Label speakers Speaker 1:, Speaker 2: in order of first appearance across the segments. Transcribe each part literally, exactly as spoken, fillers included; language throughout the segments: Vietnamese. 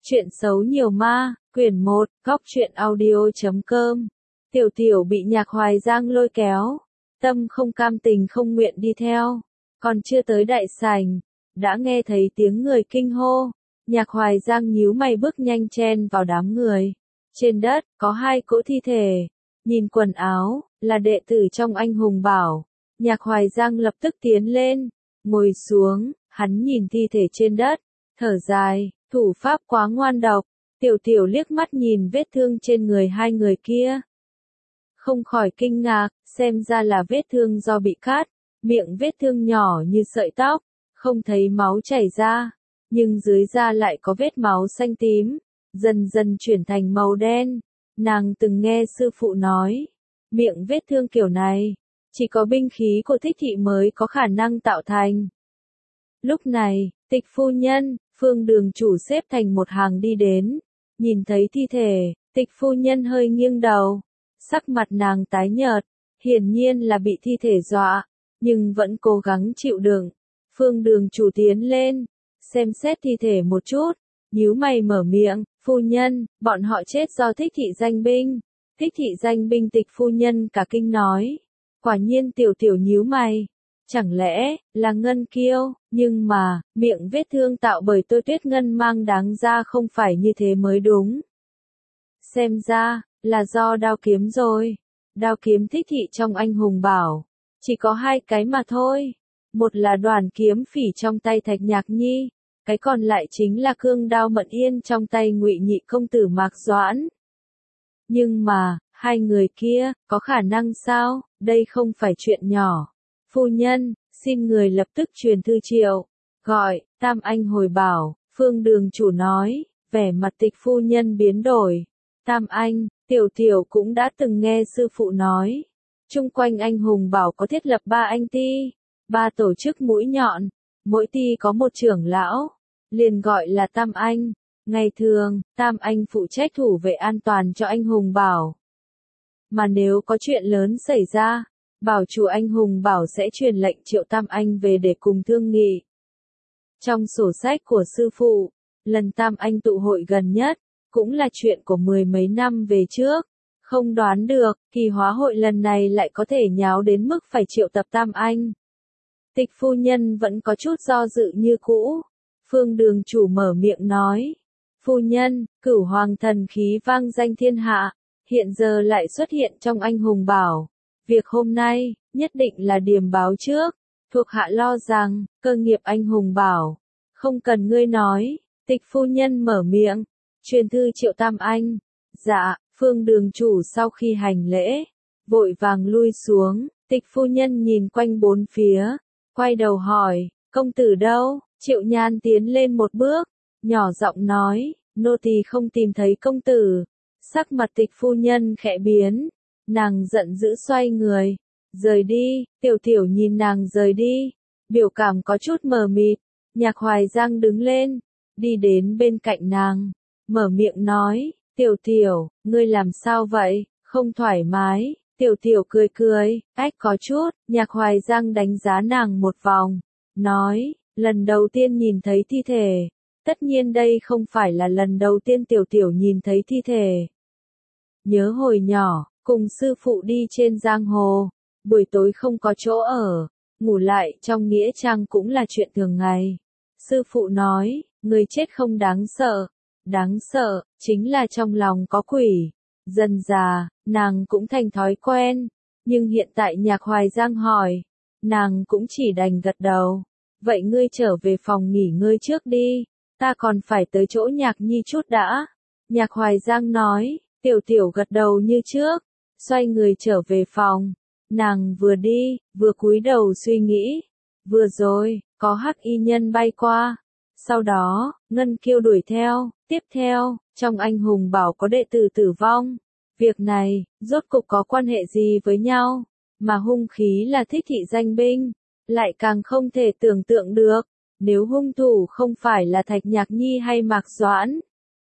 Speaker 1: Chuyện xấu nhiều ma, quyển một, góc truyện audio chấm com. Tiểu tiểu bị Nhạc Hoài Giang lôi kéo, tâm không cam tình không nguyện đi theo, còn chưa tới đại sảnh, đã nghe thấy tiếng người kinh hô. Nhạc Hoài Giang nhíu mày bước nhanh chen vào đám người. Trên đất, có hai cỗ thi thể. Nhìn quần áo, là đệ tử trong Anh Hùng Bảo. Nhạc Hoài Giang lập tức tiến lên, ngồi xuống, hắn nhìn thi thể trên đất, thở dài, thủ pháp quá ngoan độc. Tiểu tiểu liếc mắt nhìn vết thương trên người hai người kia, không khỏi kinh ngạc, xem ra là vết thương do bị cắt, miệng vết thương nhỏ như sợi tóc, không thấy máu chảy ra, nhưng dưới da lại có vết máu xanh tím, dần dần chuyển thành màu đen. Nàng từng nghe sư phụ nói, miệng vết thương kiểu này, chỉ có binh khí của thích thị mới có khả năng tạo thành. Lúc này, Tịch phu nhân, Phương Đường chủ xếp thành một hàng đi đến, nhìn thấy thi thể, Tịch phu nhân hơi nghiêng đầu, sắc mặt nàng tái nhợt, hiển nhiên là bị thi thể dọa, nhưng vẫn cố gắng chịu đựng. Phương Đường chủ tiến lên, xem xét thi thể một chút, nhíu mày mở miệng, phu nhân, bọn họ chết do thích thị danh binh. Thích thị danh binh. Tịch phu nhân cả kinh nói, quả nhiên. Tiểu tiểu nhíu mày, chẳng lẽ là Ngân Kiêu, nhưng mà, miệng vết thương tạo bởi Tôi Tuyết Ngân mang đáng ra không phải như thế mới đúng. Xem ra, là do đao kiếm rồi. Đao kiếm thích thị trong Anh Hùng Bảo, chỉ có hai cái mà thôi. Một là đoàn kiếm phỉ trong tay Thạch Nhạc Nhi, cái còn lại chính là cương đao Mận Yên trong tay Ngụy Nhị công tử Mạc Doãn. Nhưng mà, hai người kia, có khả năng sao? Đây không phải chuyện nhỏ. Phu nhân, xin người lập tức truyền thư triệu, gọi, Tam Anh hồi bảo. Phương Đường chủ nói, vẻ mặt Tịch phu nhân biến đổi. Tam Anh, tiểu tiểu cũng đã từng nghe sư phụ nói. Chung quanh Anh Hùng Bảo có thiết lập ba anh ti, ba tổ chức mũi nhọn, mỗi ti có một trưởng lão, liền gọi là Tam Anh. Ngày thường, Tam Anh phụ trách thủ vệ an toàn cho Anh Hùng Bảo. Mà nếu có chuyện lớn xảy ra, bảo chủ Anh Hùng Bảo sẽ truyền lệnh triệu Tam Anh về để cùng thương nghị. Trong sổ sách của sư phụ, lần Tam Anh tụ hội gần nhất, cũng là chuyện của mười mấy năm về trước. Không đoán được, kỳ hóa hội lần này lại có thể nháo đến mức phải triệu tập Tam Anh. Tịch phu nhân vẫn có chút do dự như cũ. Phương Đường chủ mở miệng nói, phu nhân, Cửu Hoàng thần khí vang danh thiên hạ, hiện giờ lại xuất hiện trong Anh Hùng Bảo. Việc hôm nay, nhất định là điềm báo trước. Thuộc hạ lo rằng, cơ nghiệp Anh Hùng Bảo, không cần ngươi nói. Tịch phu nhân mở miệng, truyền thư triệu Tam Anh. Dạ. Phương Đường chủ sau khi hành lễ, vội vàng lui xuống. Tịch phu nhân nhìn quanh bốn phía, quay đầu hỏi, công tử đâu? Triệu Nhan tiến lên một bước, nhỏ giọng nói, nô tỳ không tìm thấy công tử. Sắc mặt Tịch phu nhân khẽ biến, nàng giận dữ xoay người, rời đi. Tiểu tiểu nhìn nàng rời đi, biểu cảm có chút mờ mịt. Nhạc Hoài Giang đứng lên, đi đến bên cạnh nàng, mở miệng nói, tiểu tiểu, ngươi làm sao vậy, không thoải mái? Tiểu tiểu cười cười, ách có chút. Nhạc Hoài Giang đánh giá nàng một vòng, nói, lần đầu tiên nhìn thấy thi thể. Tất nhiên đây không phải là lần đầu tiên tiểu tiểu nhìn thấy thi thể. Nhớ hồi nhỏ, cùng sư phụ đi trên giang hồ, buổi tối không có chỗ ở, ngủ lại trong nghĩa trang cũng là chuyện thường ngày. Sư phụ nói, người chết không đáng sợ, đáng sợ, chính là trong lòng có quỷ. Dần già, nàng cũng thành thói quen, nhưng hiện tại Nhạc Hoài Giang hỏi, nàng cũng chỉ đành gật đầu. Vậy ngươi trở về phòng nghỉ ngơi trước đi, ta còn phải tới chỗ Nhạc Nhi chút đã. Nhạc Hoài Giang nói, tiểu tiểu gật đầu như trước, xoay người trở về phòng. Nàng vừa đi, vừa cúi đầu suy nghĩ, vừa rồi, có hắc y nhân bay qua. Sau đó, Ngân Kiêu đuổi theo, tiếp theo, trong Anh Hùng Bảo có đệ tử tử vong. Việc này, rốt cục có quan hệ gì với nhau, mà hung khí là thích thị danh binh, lại càng không thể tưởng tượng được, nếu hung thủ không phải là Thạch Nhạc Nhi hay Mạc Doãn.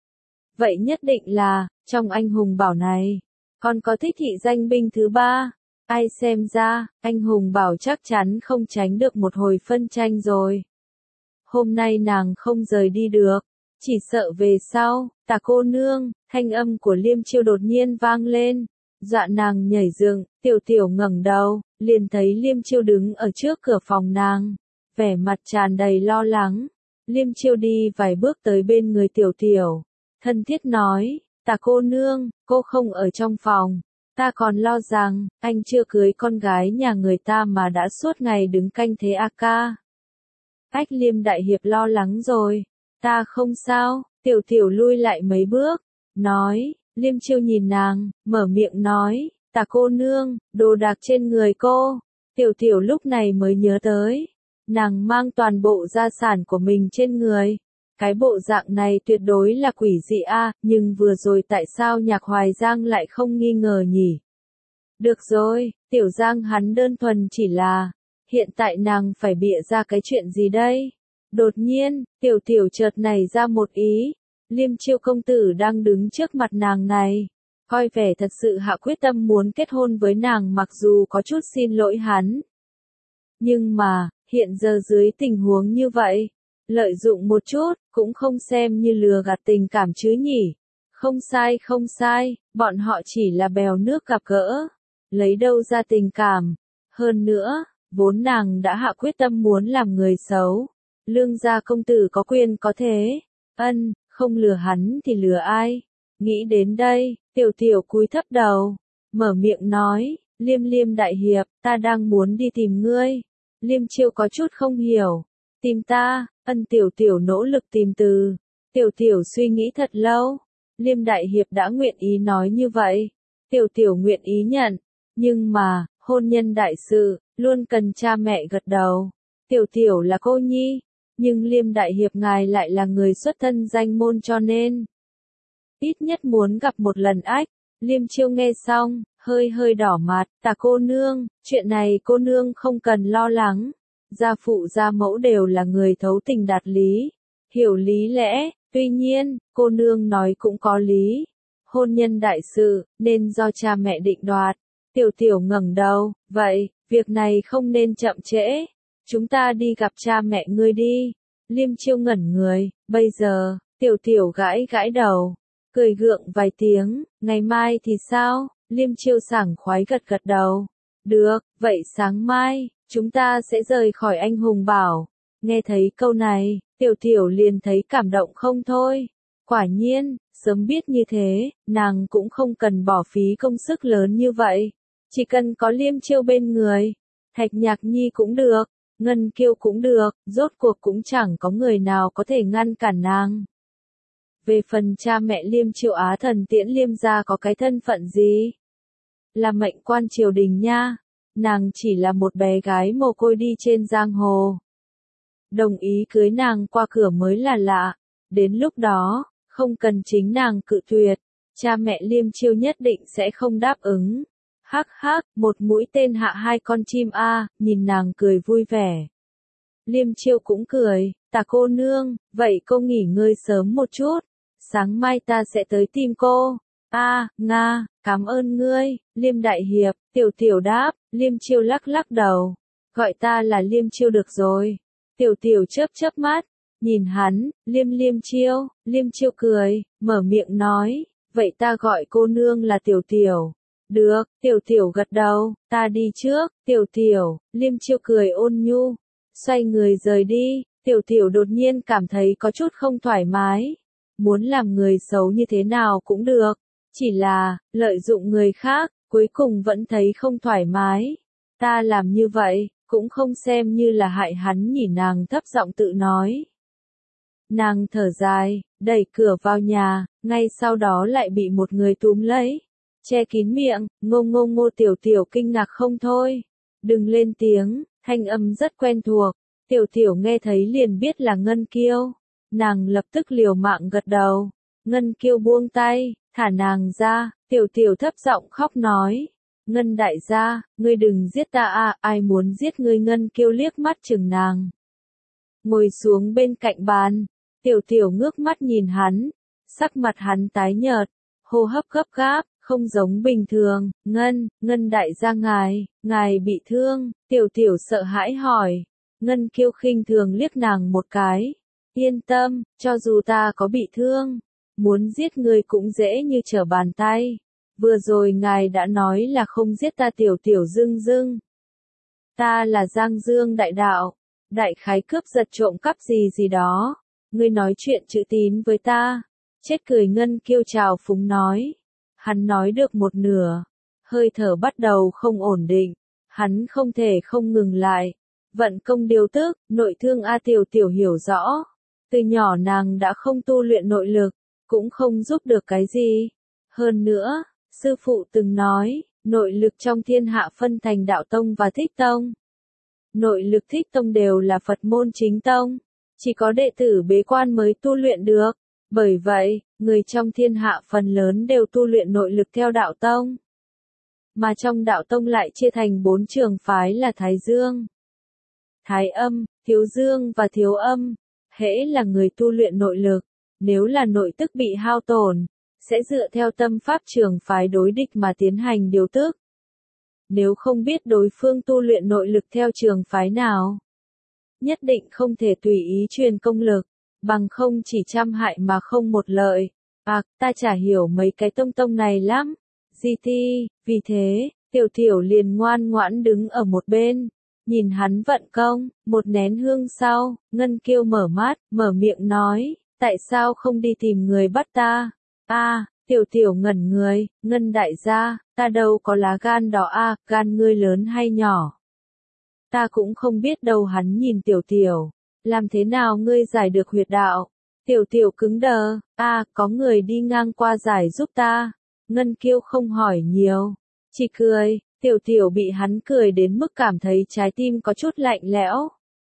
Speaker 1: Vậy nhất định là, trong Anh Hùng Bảo này, còn có thích thị danh binh thứ ba. Ai xem ra, Anh Hùng Bảo chắc chắn không tránh được một hồi phân tranh rồi. Hôm nay nàng không rời đi được, Chỉ sợ về sau, Tà cô nương, thanh âm của Liêm Chiêu đột nhiên vang lên, dọa nàng nhảy dựng, Tiểu Tiểu ngẩng đầu, liền thấy Liêm Chiêu đứng ở trước cửa phòng nàng, vẻ mặt tràn đầy lo lắng. Liêm Chiêu đi vài bước tới bên người Tiểu Tiểu, thân thiết nói, Tà cô nương, cô không ở trong phòng, ta còn lo rằng, anh chưa cưới con gái nhà người ta mà đã suốt ngày đứng canh thế a ca. Ách Liêm đại hiệp lo lắng rồi, ta không sao, Tiểu Tiểu lui lại mấy bước, nói, Liêm Chiêu nhìn nàng, mở miệng nói, Tà cô nương, đồ đạc trên người cô, Tiểu Tiểu lúc này mới nhớ tới, nàng mang toàn bộ gia sản của mình trên người. Cái bộ dạng này tuyệt đối là quỷ dị a, nhưng vừa rồi tại sao Nhạc Hoài Giang lại không nghi ngờ nhỉ? Được rồi, Tiểu Giang hắn đơn thuần chỉ là, hiện tại nàng phải bịa ra cái chuyện gì đây? Đột nhiên, Tiểu Tiểu chợt nảy ra một ý, Liêm Chiêu công tử đang đứng trước mặt nàng này, coi vẻ thật sự hạ quyết tâm muốn kết hôn với nàng mặc dù có chút xin lỗi hắn. Nhưng mà, hiện giờ dưới tình huống như vậy, lợi dụng một chút, cũng không xem như lừa gạt tình cảm chứ nhỉ. Không sai không sai, bọn họ chỉ là bèo nước gặp gỡ, lấy đâu ra tình cảm. Hơn nữa, vốn nàng đã hạ quyết tâm muốn làm người xấu. Lương gia công tử có quyền có thế. Ân, không lừa hắn thì lừa ai. Nghĩ đến đây, Tiểu Tiểu cúi thấp đầu, mở miệng nói, Liêm Liêm đại hiệp, ta đang muốn đi tìm ngươi. Liêm Chiêu có chút không hiểu. Tìm ta, Ân Tiểu Tiểu nỗ lực tìm từ. Tiểu Tiểu suy nghĩ thật lâu. Liêm đại hiệp đã nguyện ý nói như vậy. Tiểu Tiểu nguyện ý nhận. Nhưng mà, hôn nhân đại sự, luôn cần cha mẹ gật đầu. Tiểu Tiểu là cô nhi. Nhưng Liêm đại hiệp ngài lại là người xuất thân danh môn cho nên. Ít nhất muốn gặp một lần ách. Liêm Chiêu nghe xong, hơi hơi đỏ mặt. Tà cô nương, chuyện này cô nương không cần lo lắng. Gia phụ gia mẫu đều là người thấu tình đạt lý, hiểu lý lẽ, tuy nhiên, cô nương nói cũng có lý. Hôn nhân đại sự, nên do cha mẹ định đoạt. Tiểu Tiểu ngẩng đầu, vậy, việc này không nên chậm trễ. Chúng ta đi gặp cha mẹ ngươi đi. Liêm Chiêu ngẩn người, bây giờ, Tiểu Tiểu gãi gãi đầu, cười gượng vài tiếng, ngày mai thì sao? Liêm Chiêu sảng khoái gật gật đầu. Được, vậy sáng mai, chúng ta sẽ rời khỏi anh hùng bảo. Nghe thấy câu này, Tiểu Tiểu liền thấy cảm động không thôi. Quả nhiên, sớm biết như thế, nàng cũng không cần bỏ phí công sức lớn như vậy. Chỉ cần có Liêm Chiêu bên người, Thạch Nhạc Nhi cũng được, Ngân Kiêu cũng được, rốt cuộc cũng chẳng có người nào có thể ngăn cản nàng. Về phần cha mẹ Liêm Chiêu Á Thần Tiễn Liêm gia có cái thân phận gì? Là mệnh quan triều đình nha. Nàng chỉ là một bé gái mồ côi đi trên giang hồ. Đồng ý cưới nàng qua cửa mới là lạ. Đến lúc đó, không cần chính nàng cự tuyệt, cha mẹ Liêm Chiêu nhất định sẽ không đáp ứng. Hắc hắc, một mũi tên hạ hai con chim a, nhìn nàng cười vui vẻ. Liêm Chiêu cũng cười, Tà cô nương, vậy cô nghỉ ngơi sớm một chút, sáng mai ta sẽ tới tìm cô. A, à, Nga, cảm ơn ngươi, Liêm đại hiệp, Tiểu Tiểu đáp, Liêm Chiêu lắc lắc đầu, gọi ta là Liêm Chiêu được rồi. Tiểu Tiểu chớp chớp mắt, nhìn hắn, Liêm Liêm Chiêu, Liêm Chiêu cười, mở miệng nói, vậy ta gọi cô nương là Tiểu Tiểu. Được, Tiểu Tiểu gật đầu, ta đi trước, Tiểu Tiểu, Liêm Chiêu cười ôn nhu, xoay người rời đi. Tiểu Tiểu đột nhiên cảm thấy có chút không thoải mái, muốn làm người xấu như thế nào cũng được. Chỉ là, lợi dụng người khác, cuối cùng vẫn thấy không thoải mái. Ta làm như vậy, cũng không xem như là hại hắn nhỉ, nàng thấp giọng tự nói. Nàng thở dài, đẩy cửa vào nhà, ngay sau đó lại bị một người túm lấy. Che kín miệng, ngô ngô ngô. Tiểu Tiểu kinh ngạc không thôi. Đừng lên tiếng, thanh âm rất quen thuộc. Tiểu Tiểu nghe thấy liền biết là Ngân Kiêu. Nàng lập tức liều mạng gật đầu. Ngân Kiêu buông tay, thả nàng ra. Tiểu Tiểu thấp giọng khóc nói. Ngân đại gia, ngươi đừng giết ta a, ai muốn giết ngươi? Ngân Kiêu liếc mắt chừng nàng. Ngồi xuống bên cạnh bàn. Tiểu Tiểu ngước mắt nhìn hắn. Sắc mặt hắn tái nhợt, hô hấp gấp gáp, không giống bình thường. Ngân, Ngân đại gia ngài, ngài bị thương. Tiểu Tiểu sợ hãi hỏi. Ngân Kiêu khinh thường liếc nàng một cái. Yên tâm, cho dù ta có bị thương, muốn giết ngươi cũng dễ như trở bàn tay. Vừa rồi ngài đã nói là không giết ta tiểu tiểu dưng dưng. Ta là Giang Dương đại đạo, đại khái cướp giật trộm cắp gì gì đó. Ngươi nói chuyện chữ tín với ta. Chết cười Ngân Kiêu chào phúng nói. Hắn nói được một nửa. Hơi thở bắt đầu không ổn định. Hắn không thể không ngừng lại. Vận công điều tức, nội thương A Tiểu Tiểu hiểu rõ. Từ nhỏ nàng đã không tu luyện nội lực, cũng không giúp được cái gì. Hơn nữa, sư phụ từng nói, nội lực trong thiên hạ phân thành đạo tông và thích tông. Nội lực thích tông đều là Phật môn chính tông. Chỉ có đệ tử bế quan mới tu luyện được. Bởi vậy, người trong thiên hạ phần lớn đều tu luyện nội lực theo đạo tông. Mà trong đạo tông lại chia thành bốn trường phái là Thái Dương, Thái Âm, Thiếu Dương và Thiếu Âm. Hễ là người tu luyện nội lực, nếu là nội tức bị hao tổn, sẽ dựa theo tâm pháp trường phái đối địch mà tiến hành điều tức. Nếu không biết đối phương tu luyện nội lực theo trường phái nào, nhất định không thể tùy ý truyền công lực, bằng không chỉ trăm hại mà không một lợi. À, ta chả hiểu mấy cái tông tông này lắm. Di ti, vì thế, Tiểu Tiểu liền ngoan ngoãn đứng ở một bên, nhìn hắn vận công. Một nén hương sau, Ngân Kiêu mở mắt, mở miệng nói, tại sao không đi tìm người bắt ta? A, à, Tiểu Tiểu ngẩn người, Ngân đại gia, ta đâu có lá gan đó a, à, gan ngươi lớn hay nhỏ? Ta cũng không biết đâu. Hắn nhìn Tiểu Tiểu, làm thế nào ngươi giải được huyệt đạo? Tiểu Tiểu cứng đờ, a, à, có người đi ngang qua giải giúp ta. Ngân Kiêu không hỏi nhiều, chỉ cười. Tiểu Tiểu bị hắn cười đến mức cảm thấy trái tim có chút lạnh lẽo.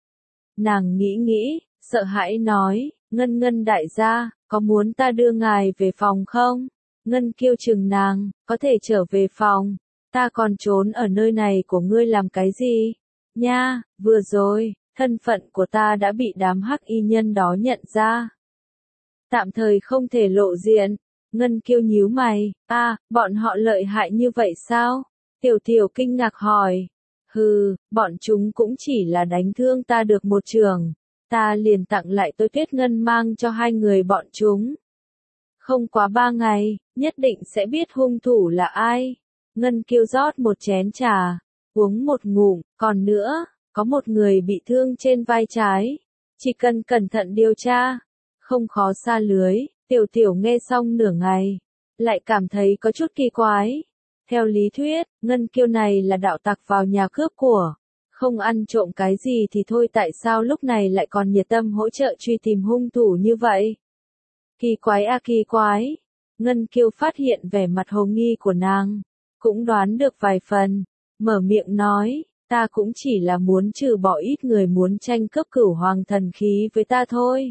Speaker 1: Nàng nghĩ nghĩ, sợ hãi nói, Ngân Ngân đại gia, có muốn ta đưa ngài về phòng không? Ngân Kiêu chừng nàng, có thể trở về phòng, ta còn trốn ở nơi này của ngươi làm cái gì? Nha, vừa rồi, thân phận của ta đã bị đám hắc y nhân đó nhận ra. Tạm thời không thể lộ diện. Ngân Kiêu nhíu mày, a, à, bọn họ lợi hại như vậy sao? Tiểu Tiểu kinh ngạc hỏi. Hừ, bọn chúng cũng chỉ là đánh thương ta được một trường. Ta liền tặng lại Tôi Tuyết Ngân mang cho hai người bọn chúng. Không quá ba ngày, nhất định sẽ biết hung thủ là ai. Ngân Kiêu rót một chén trà, uống một ngụm, còn nữa, có một người bị thương trên vai trái. Chỉ cần cẩn thận điều tra, không khó xa lưới. Tiểu Tiểu nghe xong nửa ngày, lại cảm thấy có chút kỳ quái. Theo lý thuyết, Ngân Kiêu này là đạo tặc vào nhà cướp của, không ăn trộm cái gì thì thôi, tại sao lúc này lại còn nhiệt tâm hỗ trợ truy tìm hung thủ như vậy? Kỳ quái a kỳ quái. Ngân Kiêu phát hiện vẻ mặt hồ nghi của nàng, cũng đoán được vài phần, mở miệng nói, ta cũng chỉ là muốn trừ bỏ ít người muốn tranh cướp cửu hoàng thần khí với ta thôi.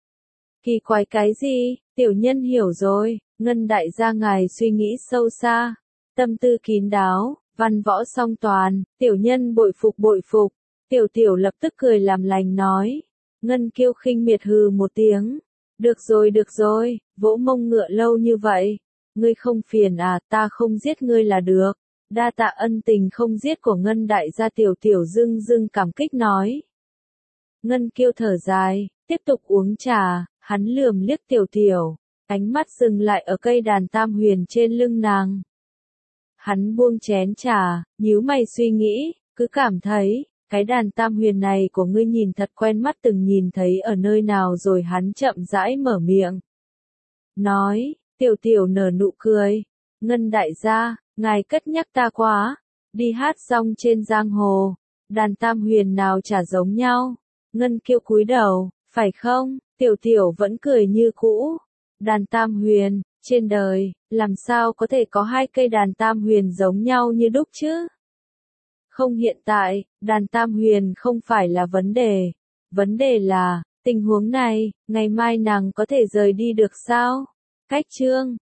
Speaker 1: Kỳ quái cái gì? Tiểu nhân hiểu rồi. Ngân đại gia ngài suy nghĩ sâu xa, tâm tư kín đáo, văn võ song toàn, tiểu nhân bội phục bội phục. Tiểu Tiểu lập tức cười làm lành nói. Ngân Kiêu khinh miệt hừ một tiếng. Được rồi được rồi, vỗ mông ngựa lâu như vậy. Ngươi không phiền à, ta không giết ngươi là được. Đa tạ ân tình không giết của Ngân đại gia. Tiểu Tiểu dưng dưng cảm kích nói. Ngân Kiêu thở dài, tiếp tục uống trà, hắn lườm liếc Tiểu Tiểu, ánh mắt dừng lại ở cây đàn tam huyền trên lưng nàng. Hắn buông chén trà, nhíu mày suy nghĩ, cứ cảm thấy, cái đàn tam huyền này của ngươi nhìn thật quen mắt, từng nhìn thấy ở nơi nào rồi. Hắn chậm rãi mở miệng, nói. Tiểu Tiểu nở nụ cười, Ngân đại gia, ngài cất nhắc ta quá, đi hát rong trên giang hồ, đàn tam huyền nào chả giống nhau. Ngân Kiêu cúi đầu, phải không? Tiểu Tiểu vẫn cười như cũ. Đàn tam huyền, trên đời, làm sao có thể có hai cây đàn tam huyền giống nhau như đúc chứ? Không, hiện tại, đàn tam huyền không phải là vấn đề. Vấn đề là, tình huống này, ngày mai nàng có thể rời đi được sao? Cách chương